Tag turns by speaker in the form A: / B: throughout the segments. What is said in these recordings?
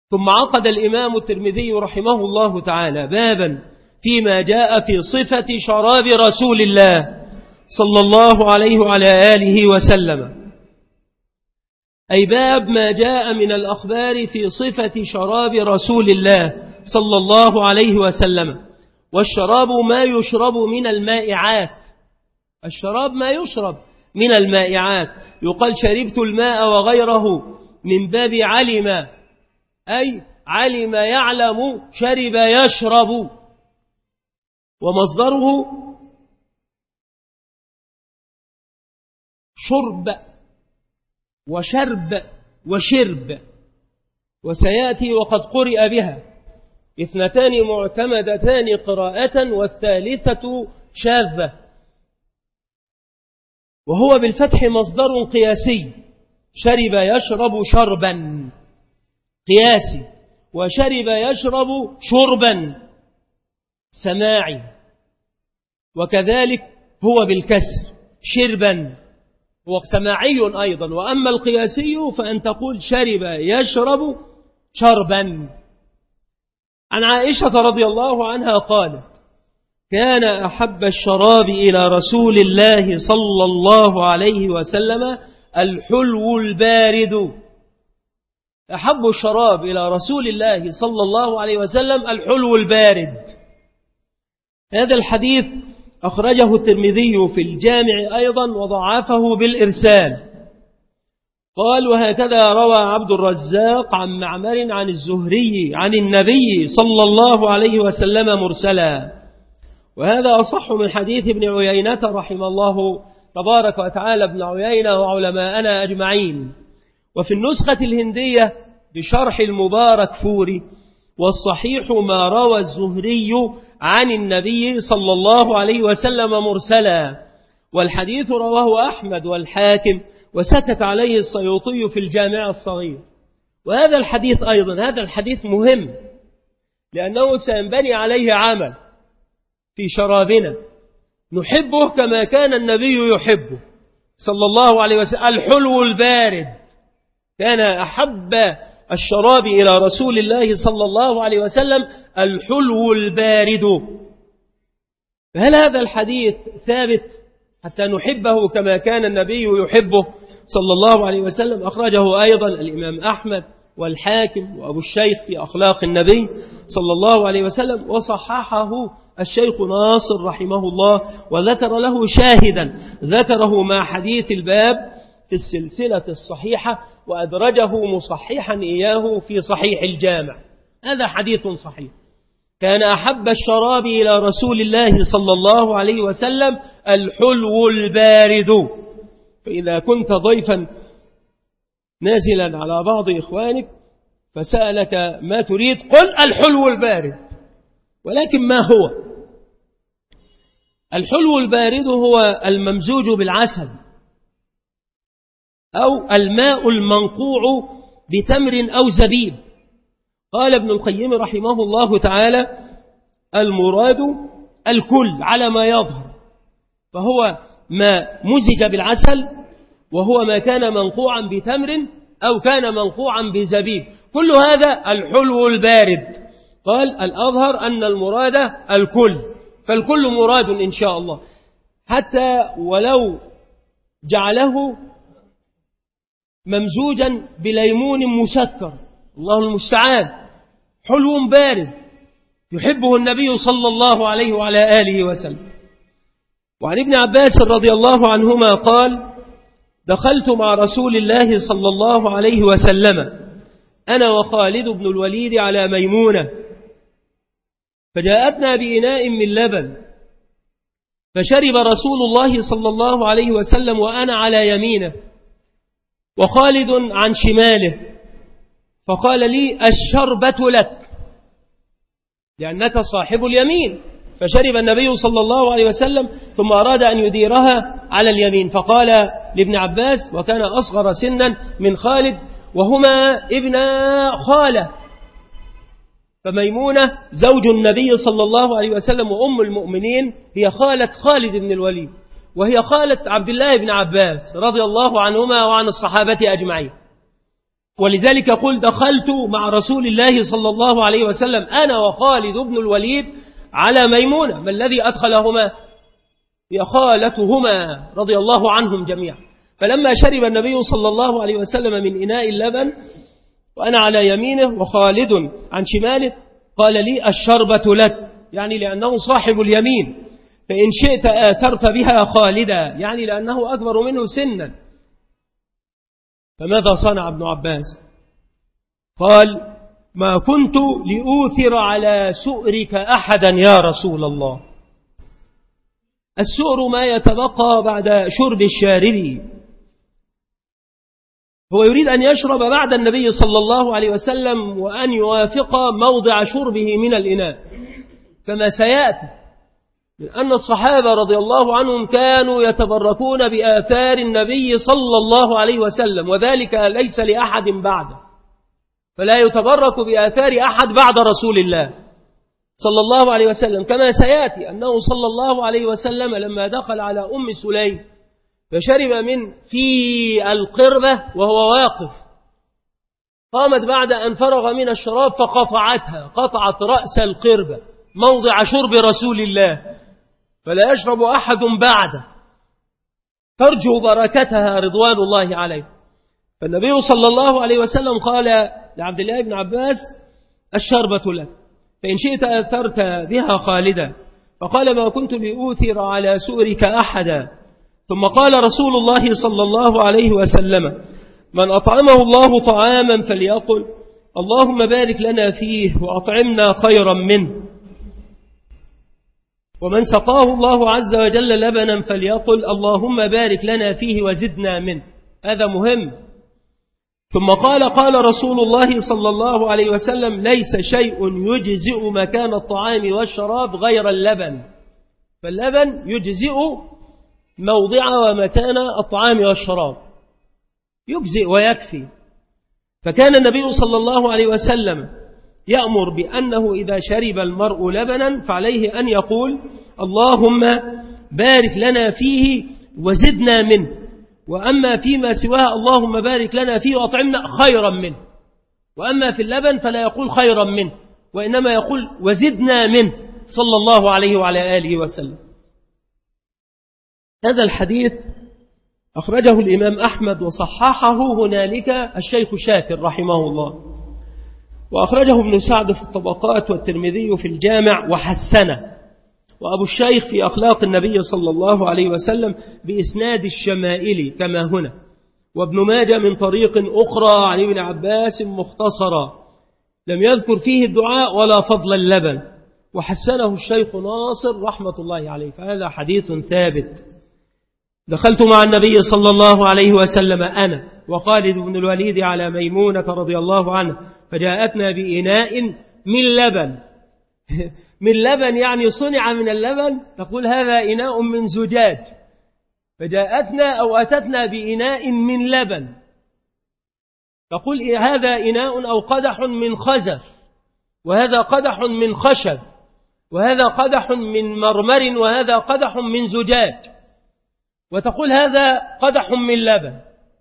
A: ثم عقد الإمام الترمذي رحمه الله تعالى بابا فيما جاء في صفة شراب رسول الله صلى الله عليه وعلى آله وسلم، أي باب ما جاء من الأخبار في صفة شراب رسول الله صلى الله عليه وسلم. والشراب ما يشرب من المائعات، الشراب ما يشرب من المائعات، يقال شربت الماء وغيره من باب علم، أي علم يعلم، شرب يشرب، ومصدره شرب وشرب وشرب، وسيأتي وقد قرئ بها اثنتان معتمدتان قراءة والثالثة شاذة، وهو بالفتح مصدر قياسي، شرب يشرب شربا قياسي، وشرب يشرب شربا سماعي، وكذلك هو بالكسر شربا هو سماعي أيضا. وأما القياسي فأن تقول شرب يشرب شربا. عن عائشة رضي الله عنها قالت: كان أحب الشراب إلى رسول الله صلى الله عليه وسلم الحلو البارد. أحب الشراب إلى رسول الله صلى الله عليه وسلم الحلو البارد. هذا الحديث أخرجه الترمذي في الجامع أيضا وضعفه بالإرسال. قال: وهكذا روى عبد الرزاق عن معمر عن الزهري عن النبي صلى الله عليه وسلم مرسلا. وهذا أصح من حديث ابن عيينة رحمه الله تبارك وتعالى ابن عيينة وعلماءنا أجمعين. وفي النسخة الهندية بشرح المبارك فوري: والصحيح ما روى الزهري عن النبي صلى الله عليه وسلم مرسلا، والحديث رواه أحمد والحاكم، وسكت عليه السيوطي في الجامع الصغير. وهذا الحديث أيضا هذا الحديث مهم، لأنه سينبني عليه عمل في شرابنا، نحبه كما كان النبي يحبه صلى الله عليه وسلم. الحلو البارد، كان أحب الشراب إلى رسول الله صلى الله عليه وسلم الحلو البارد. فهل هذا الحديث ثابت حتى نحبه كما كان النبي يحبه صلى الله عليه وسلم؟ أخرجه أيضا الإمام أحمد والحاكم وأبو الشيخ في أخلاق النبي صلى الله عليه وسلم، وصححه الشيخ ناصر رحمه الله، وذكر له شاهدا ذكره مع حديث الباب في السلسلة الصحيحة، وأدرجه مصححا إياه في صحيح الجامع. هذا حديث صحيح. كان أحب الشراب إلى رسول الله صلى الله عليه وسلم الحلو البارد. فإذا كنت ضيفا نازلا على بعض إخوانك فسألك ما تريد، قل الحلو البارد. ولكن ما هو الحلو البارد؟ هو الممزوج بالعسل أو الماء المنقوع بتمر أو زبيب. قال ابن القيم رحمه الله تعالى: المراد الكل على ما يظهر، فهو ما مزج بالعسل، وهو ما كان منقوعا بتمر أو كان منقوعا بزبيب، كل هذا الحلو البارد. قال: الأظهر أن المراد الكل، فالكل مراد إن شاء الله، حتى ولو جعله ممزوجا بليمون مسكر، الله المستعان، حلو بارد يحبه النبي صلى الله عليه وعلى آله وسلم. وعن ابن عباس رضي الله عنهما قال: دخلت مع رسول الله صلى الله عليه وسلم أنا وخالد بن الوليد على ميمونة، فجاءتنا بإناء من لبن، فشرب رسول الله صلى الله عليه وسلم وأنا على يمينه وخالد عن شماله، فقال لي: الشربة لك، لأنك صاحب اليمين. فشرب النبي صلى الله عليه وسلم ثم أراد أن يديرها على اليمين، فقال لابن عباس، وكان أصغر سنا من خالد وهما ابن خالة، فميمونة زوج النبي صلى الله عليه وسلم وأم المؤمنين هي خالة خالد بن الوليد، وهي خالة عبد الله بن عباس رضي الله عنهما وعن الصحابة أجمعين. ولذلك قل دخلت مع رسول الله صلى الله عليه وسلم أنا وخالد بن الوليد على ميمونة. ما الذي أدخلهما؟ هي خالتهما رضي الله عنهم جميعا. فلما شرب النبي صلى الله عليه وسلم من إناء اللبن وأنا على يمينه وخالد عن شماله قال لي الشربة لك، يعني لأنه صاحب اليمين، فإن شئت آثرت بها خالدا، يعني لأنه أكبر منه سنا. فماذا صنع ابن عباس؟ قال ما كنت لأوثر على سؤرك أحدا يا رسول الله. السؤر ما يتبقى بعد شرب الشارب، هو يريد أن يشرب بعد النبي صلى الله عليه وسلم وأن يوافق موضع شربه من الإناء كما سيأتي، من أن الصحابة رضي الله عنهم كانوا يتبركون بآثار النبي صلى الله عليه وسلم، وذلك ليس لأحد بعده، فلا يتبرك بآثار أحد بعد رسول الله صلى الله عليه وسلم، كما سيأتي أنه صلى الله عليه وسلم لما دخل على أم سليم فشرب من في القربة وهو واقف، قامت بعد أن فرغ من الشراب فقطعتها، قطعت رأس القربة موضع شرب رسول الله، فلا يشرب أحد بعده، ترجو بركتها رضوان الله عليه. فالنبي صلى الله عليه وسلم قال لعبد الله بن عباس الشربة لك، فإن شئت أثرت بها خالدا. فقال ما كنت لأوثر على سؤرك أحدا. ثم قال رسول الله صلى الله عليه وسلم من أطعمه الله طعاما فليقل اللهم بارك لنا فيه وأطعمنا خيرا منه، ومن سقاه الله عز وجل لبنا فليقل اللهم بارك لنا فيه وزدنا منه. هذا مهم. ثم قال رسول الله صلى الله عليه وسلم ليس شيء يجزئ مكان الطعام والشراب غير اللبن، فاللبن يجزئ موضع ومكان الطعام والشراب، يجزئ ويكفي. فكان النبي صلى الله عليه وسلم يأمر بأنه إذا شرب المرء لبنا فعليه أن يقول اللهم بارك لنا فيه وزدنا منه، وأما فيما سواه اللهم بارك لنا فيه وأطعمنا خيرا منه. وأما في اللبن فلا يقول خيرا منه، وإنما يقول وزدنا منه صلى الله عليه وعلى آله وسلم. هذا الحديث أخرجه الإمام أحمد وصححه هنالك الشيخ شاكر رحمه الله، وأخرجه ابن سعد في الطبقات والترمذي في الجامع وحسنه، وأبو الشيخ في أخلاق النبي صلى الله عليه وسلم بإسناد الشمائل كما هنا، وابن ماجه من طريق أخرى عن ابن عباس مختصرا لم يذكر فيه الدعاء ولا فضل اللبن، وحسنه الشيخ ناصر رحمة الله عليه. فهذا حديث ثابت. دخلت مع النبي صلى الله عليه وسلم أنا وخالد بن الوليد على ميمونة رضي الله عنه، فجاءتنا بإناء من لبن من لبن يعني صنع من اللبن، تقول هذا إناء من زجاج، فجاءتنا أو أتتنا بإناء من لبن، تقول هذا إناء أو قدح من خزف، وهذا قدح من خشب، وهذا قدح من مرمر، وهذا قدح من زجاج، وتقول هذا قدح من لبن.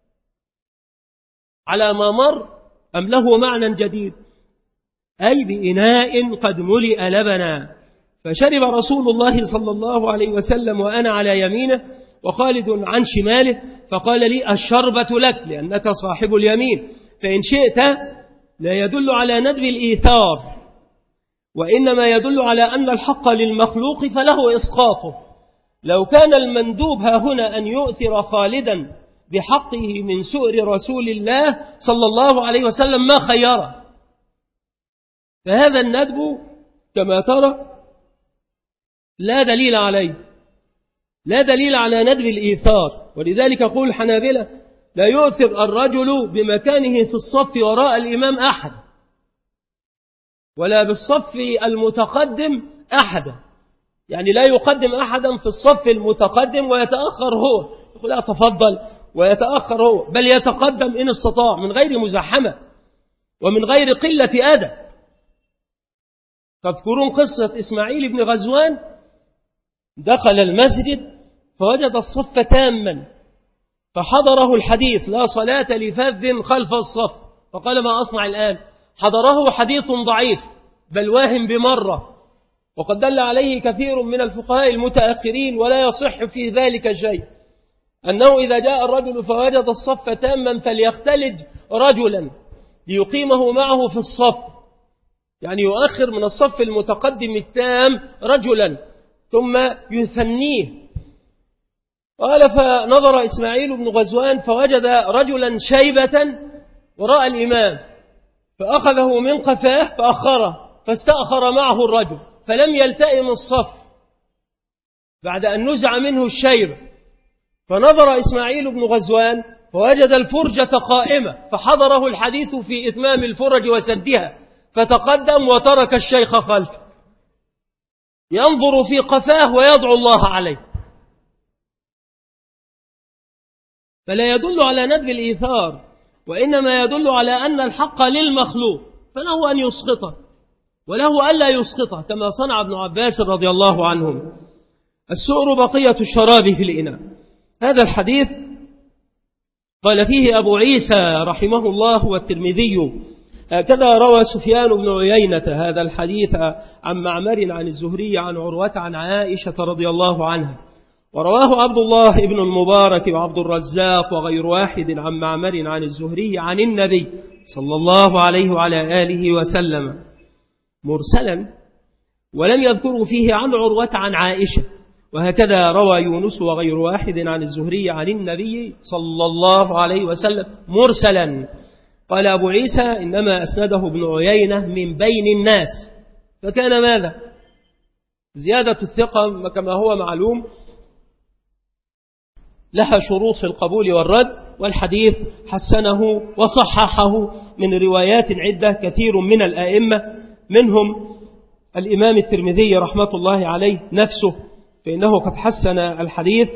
A: على ما مر أم له معنى جديد؟ أي بإناء قد ملئ لبنا. فشرب رسول الله صلى الله عليه وسلم وأنا على يمينه وخالد عن شماله، فقال لي الشربة لك لأنك صاحب اليمين. فإن شئت لا يدل على ندب الإيثار، وإنما يدل على أن الحق للمخلوق فله إسقاطه. لو كان المندوب ها هنا أن يؤثر خالدا بحقه من سؤر رسول الله صلى الله عليه وسلم ما خيره. فهذا الندب كما ترى لا دليل عليه، لا دليل على ندب الإيثار. ولذلك يقول الحنابلة لا يؤثر الرجل بمكانه في الصف وراء الإمام أحد، ولا بالصف المتقدم أحدا، يعني لا يقدم أحدا في الصف المتقدم ويتأخر هو، يقول لا تفضل ويتأخر هو، بل يتقدم إن استطاع من غير مزاحمة ومن غير قلة أدب. تذكرون قصة إسماعيل بن غزوان؟ دخل المسجد فوجد الصف تاما، فحضره الحديث لا صلاة لفذ خلف الصف، فقال ما أصنع الآن؟ حضره حديث ضعيف بل واهم بمرة، وقد دل عليه كثير من الفقهاء المتأخرين ولا يصح في ذلك شيء، أنه إذا جاء الرجل فوجد الصف تاما فليختلج رجلا ليقيمه معه في الصف، يعني يؤخر من الصف المتقدم التام رجلا ثم يثنيه. قال فنظر إسماعيل بن غزوان فوجد رجلا شيبة وراء الإمام فأخذه من قفاه فأخره فاستأخر معه الرجل فلم يلتئم الصف بعد أن نزع منه الشيب. فنظر إسماعيل بن غزوان فوجد الفرجة قائمة فحضره الحديث في إتمام الفرج وسدها، فتقدم وترك الشيخ خلفه ينظر في قفاه ويدعو الله عليه. فلا يدل على ندب الإيثار، وإنما يدل على أن الحق للمخلوق فله أن يسقطه وله ألا يسقطه، كما صنع ابن عباس رضي الله عنهم. السؤر بقية الشراب في الإناء. هذا الحديث قال فيه أبو عيسى رحمه الله والترمذي هكذا روى سفيان بن عيينة هذا الحديث عن معمر عن الزهري عن عروة عن عائشة رضي الله عنها، ورواه عبد الله بن المبارك وعبد الرزاق وغير واحد عن معمر عن الزهري عن النبي صلى الله عليه وعلى آله وسلم مرسلا، ولم يذكروا فيه عن عروة عن عائشة. وهكذا روى يونس وغير واحد عن الزهري عن النبي صلى الله عليه وسلم مرسلا. قال أبو عيسى إنما أسنده ابن عيينة من بين الناس، فكان ماذا؟ زيادة الثقة كما هو معلوم لها شروط في القبول والرد، والحديث حسنه وصححه من روايات عدة كثير من الآئمة، منهم الإمام الترمذي رحمة الله عليه نفسه، فإنه قد حسن الحديث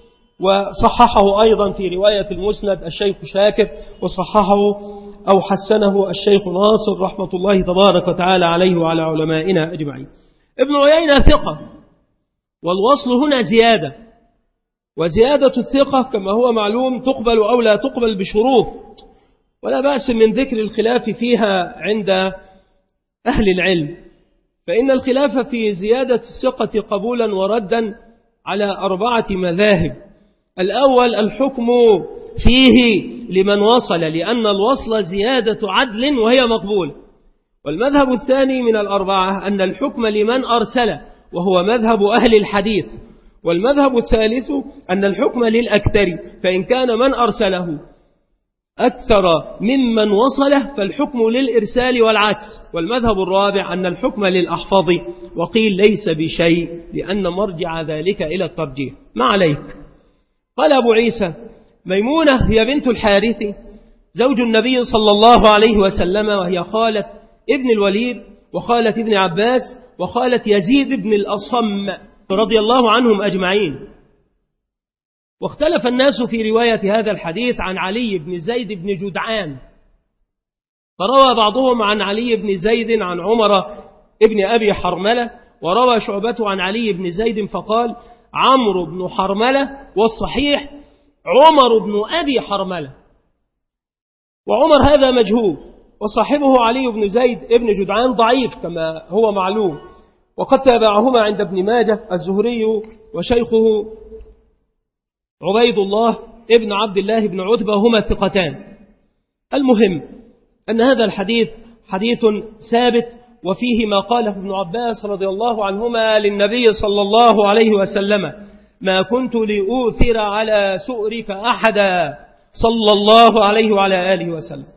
A: وصححه أيضا في رواية المسند الشيخ شاكر، وصححه أو حسنه الشيخ ناصر رحمة الله تبارك وتعالى عليه وعلى علمائنا أجمعين. ابن عيينة ثقة، والوصل هنا زيادة، وزيادة الثقة كما هو معلوم تقبل أو لا تقبل بشروط، ولا بأس من ذكر الخلاف فيها عند أهل العلم، فإن الخلاف في زيادة الثقة قبولا وردا على 4 مذاهب. الأول الحكم فيه لمن وصل، لأن الوصل زيادة عدل وهي مقبول. والمذهب الثاني من 4 أن الحكم لمن أرسل، وهو مذهب أهل الحديث. والمذهب الثالث أن الحكم للأكثر، فإن كان من أرسله أكثر ممن وصله فالحكم للإرسال والعكس. والمذهب الرابع أن الحكم للأحفظ، وقيل ليس بشيء لأن مرجع ذلك إلى الترجيح. ما عليك. قال أبو عيسى ميمونة هي بنت الحارث زوج النبي صلى الله عليه وسلم، وهي خالة ابن الوليد وخالة ابن عباس وخالة يزيد بن الأصم رضي الله عنهم أجمعين. واختلف الناس في رواية هذا الحديث عن علي بن زيد بن جدعان، فروى بعضهم عن علي بن زيد عن عمر ابن أبي حرملة، وروى شعبة عن علي بن زيد فقال عمرو بن حرملة، والصحيح عمر بن أبي حرملة، وعمر هذا مجهول، وصاحبه علي بن زيد ابن جدعان ضعيف كما هو معلوم، وقد تابعهما عند ابن ماجه الزهري وشيخه عبيد الله ابن عبد الله بن عتبة، هما ثقتان. المهم أن هذا الحديث حديث ثابت، وفيه ما قاله ابن عباس رضي الله عنهما للنبي صلى الله عليه وسلم ما كنت لأؤثر على سؤرك أحدا صلى الله عليه وعلى آله وسلم.